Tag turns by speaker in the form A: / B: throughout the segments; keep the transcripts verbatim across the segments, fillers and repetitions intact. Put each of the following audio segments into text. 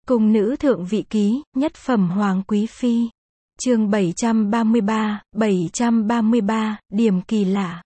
A: Cung nữ thượng vị ký, nhất phẩm hoàng quý phi. Chương bảy trăm ba mươi ba, bảy trăm ba mươi ba, điểm kỳ lạ.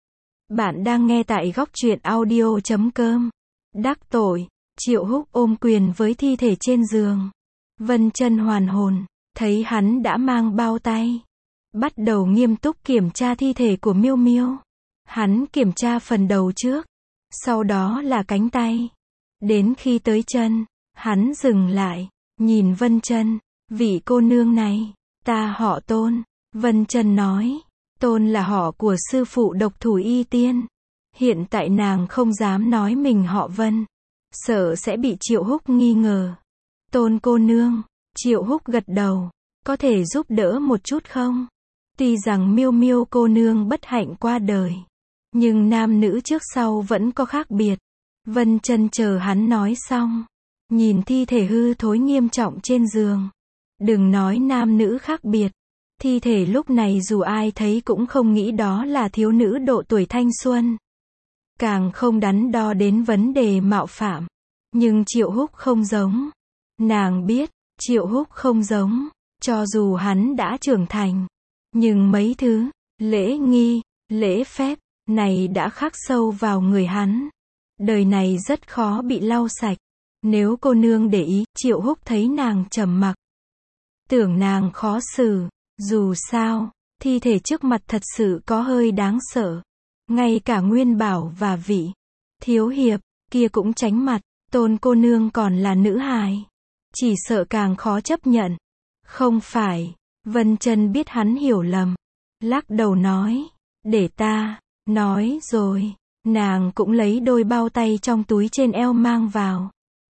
A: Bạn đang nghe tại góc truyện audio chấm com. Đắc tội, Triệu Húc ôm quyền với thi thể trên giường. Vân Chân hoàn hồn, thấy hắn đã mang bao tay, bắt đầu nghiêm túc kiểm tra thi thể của Miêu Miêu. Hắn kiểm tra phần đầu trước, sau đó là cánh tay. Đến khi tới chân, hắn dừng lại, nhìn Vân Chân, vị cô nương này, ta họ Tôn. Vân Chân nói, Tôn là họ của sư phụ độc thủ y tiên. Hiện tại nàng không dám nói mình họ Vân, sợ sẽ bị Triệu Húc nghi ngờ. Tôn cô nương, Triệu Húc gật đầu, có thể giúp đỡ một chút không? Tuy rằng Miêu Miêu cô nương bất hạnh qua đời, nhưng nam nữ trước sau vẫn có khác biệt. Vân Chân chờ hắn nói xong, nhìn thi thể hư thối nghiêm trọng trên giường. Đừng nói nam nữ khác biệt, thi thể lúc này dù ai thấy cũng không nghĩ đó là thiếu nữ độ tuổi thanh xuân. Càng không đắn đo đến vấn đề mạo phạm. Nhưng Triệu Húc không giống. Nàng biết, Triệu Húc không giống, cho dù hắn đã trưởng thành. Nhưng mấy thứ, lễ nghi, lễ phép, này đã khắc sâu vào người hắn. Đời này rất khó bị lau sạch. Nếu cô nương để ý, Triệu Húc thấy nàng trầm mặc, tưởng nàng khó xử. Dù sao, thi thể trước mặt thật sự có hơi đáng sợ. Ngay cả Nguyên Bảo và vị thiếu hiệp kia cũng tránh mặt. Tôn cô nương còn là nữ hài, chỉ sợ càng khó chấp nhận. Không phải. Vân Chân biết hắn hiểu lầm, lắc đầu nói, để ta nói rồi. Nàng cũng lấy đôi bao tay trong túi trên eo mang vào.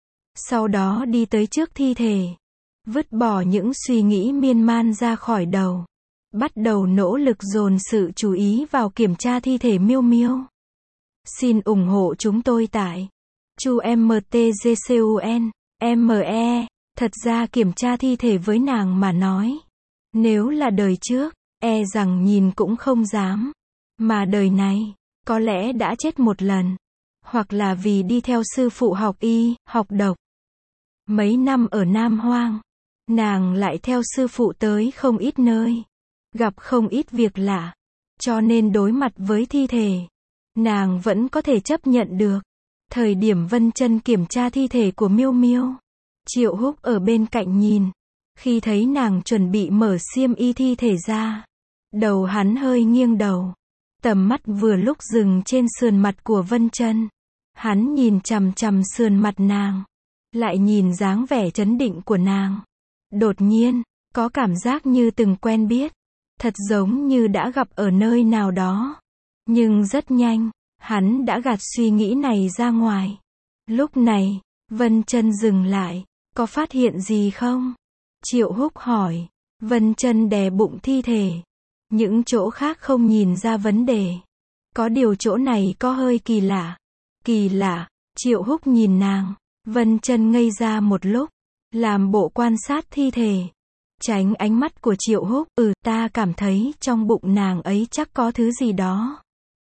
A: Sau đó đi tới trước thi thể, vứt bỏ những suy nghĩ miên man ra khỏi đầu, bắt đầu nỗ lực dồn sự chú ý vào kiểm tra thi thể Miêu Miêu. Xin ủng hộ chúng tôi tại chu em tê giê xê u en, em e. Thật ra kiểm tra thi thể với nàng mà nói, nếu là đời trước, e rằng nhìn cũng không dám. Mà đời này, có lẽ đã chết một lần. Hoặc là vì đi theo sư phụ học y, học độc. Mấy năm ở Nam Hoang, nàng lại theo sư phụ tới không ít nơi, gặp không ít việc lạ. Cho nên đối mặt với thi thể, nàng vẫn có thể chấp nhận được. Thời điểm Vân Chân kiểm tra thi thể của Miêu Miêu, Triệu Húc ở bên cạnh nhìn. Khi thấy nàng chuẩn bị mở xiêm y thi thể ra, đầu hắn hơi nghiêng đầu. Tầm mắt vừa lúc dừng trên sườn mặt của Vân Chân. Hắn nhìn chằm chằm sườn mặt nàng, lại nhìn dáng vẻ trấn định của nàng. Đột nhiên, có cảm giác như từng quen biết, thật giống như đã gặp ở nơi nào đó. Nhưng rất nhanh, hắn đã gạt suy nghĩ này ra ngoài. Lúc này, Vân Chân dừng lại, có phát hiện gì không? Triệu Húc hỏi. Vân Chân đè bụng thi thể. Những chỗ khác không nhìn ra vấn đề. Có điều chỗ này có hơi kỳ lạ. Kỳ lạ, Triệu Húc nhìn nàng. Vân Chân ngây ra một lúc, làm bộ quan sát thi thể. Tránh ánh mắt của Triệu Húc. Ừ, ta cảm thấy trong bụng nàng ấy chắc có thứ gì đó.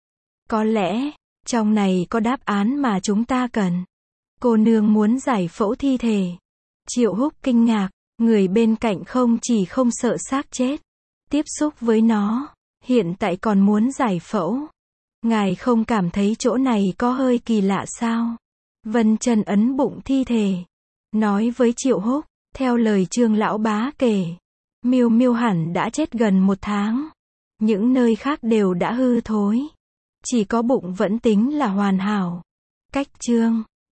A: Có lẽ, trong này có đáp án mà chúng ta cần. Cô nương muốn giải phẫu thi thể. Triệu Húc kinh ngạc, người bên cạnh không chỉ không sợ xác chết, tiếp xúc với nó, hiện tại còn muốn giải phẫu. Ngài không cảm thấy chỗ này có hơi kỳ lạ sao? Vân Chân ấn bụng thi thể, nói với Triệu Húc, theo lời Trương lão bá kể, Miêu Miêu hẳn đã chết gần một tháng. Những nơi khác đều đã hư thối, chỉ có bụng vẫn tính là hoàn hảo. Cách Trương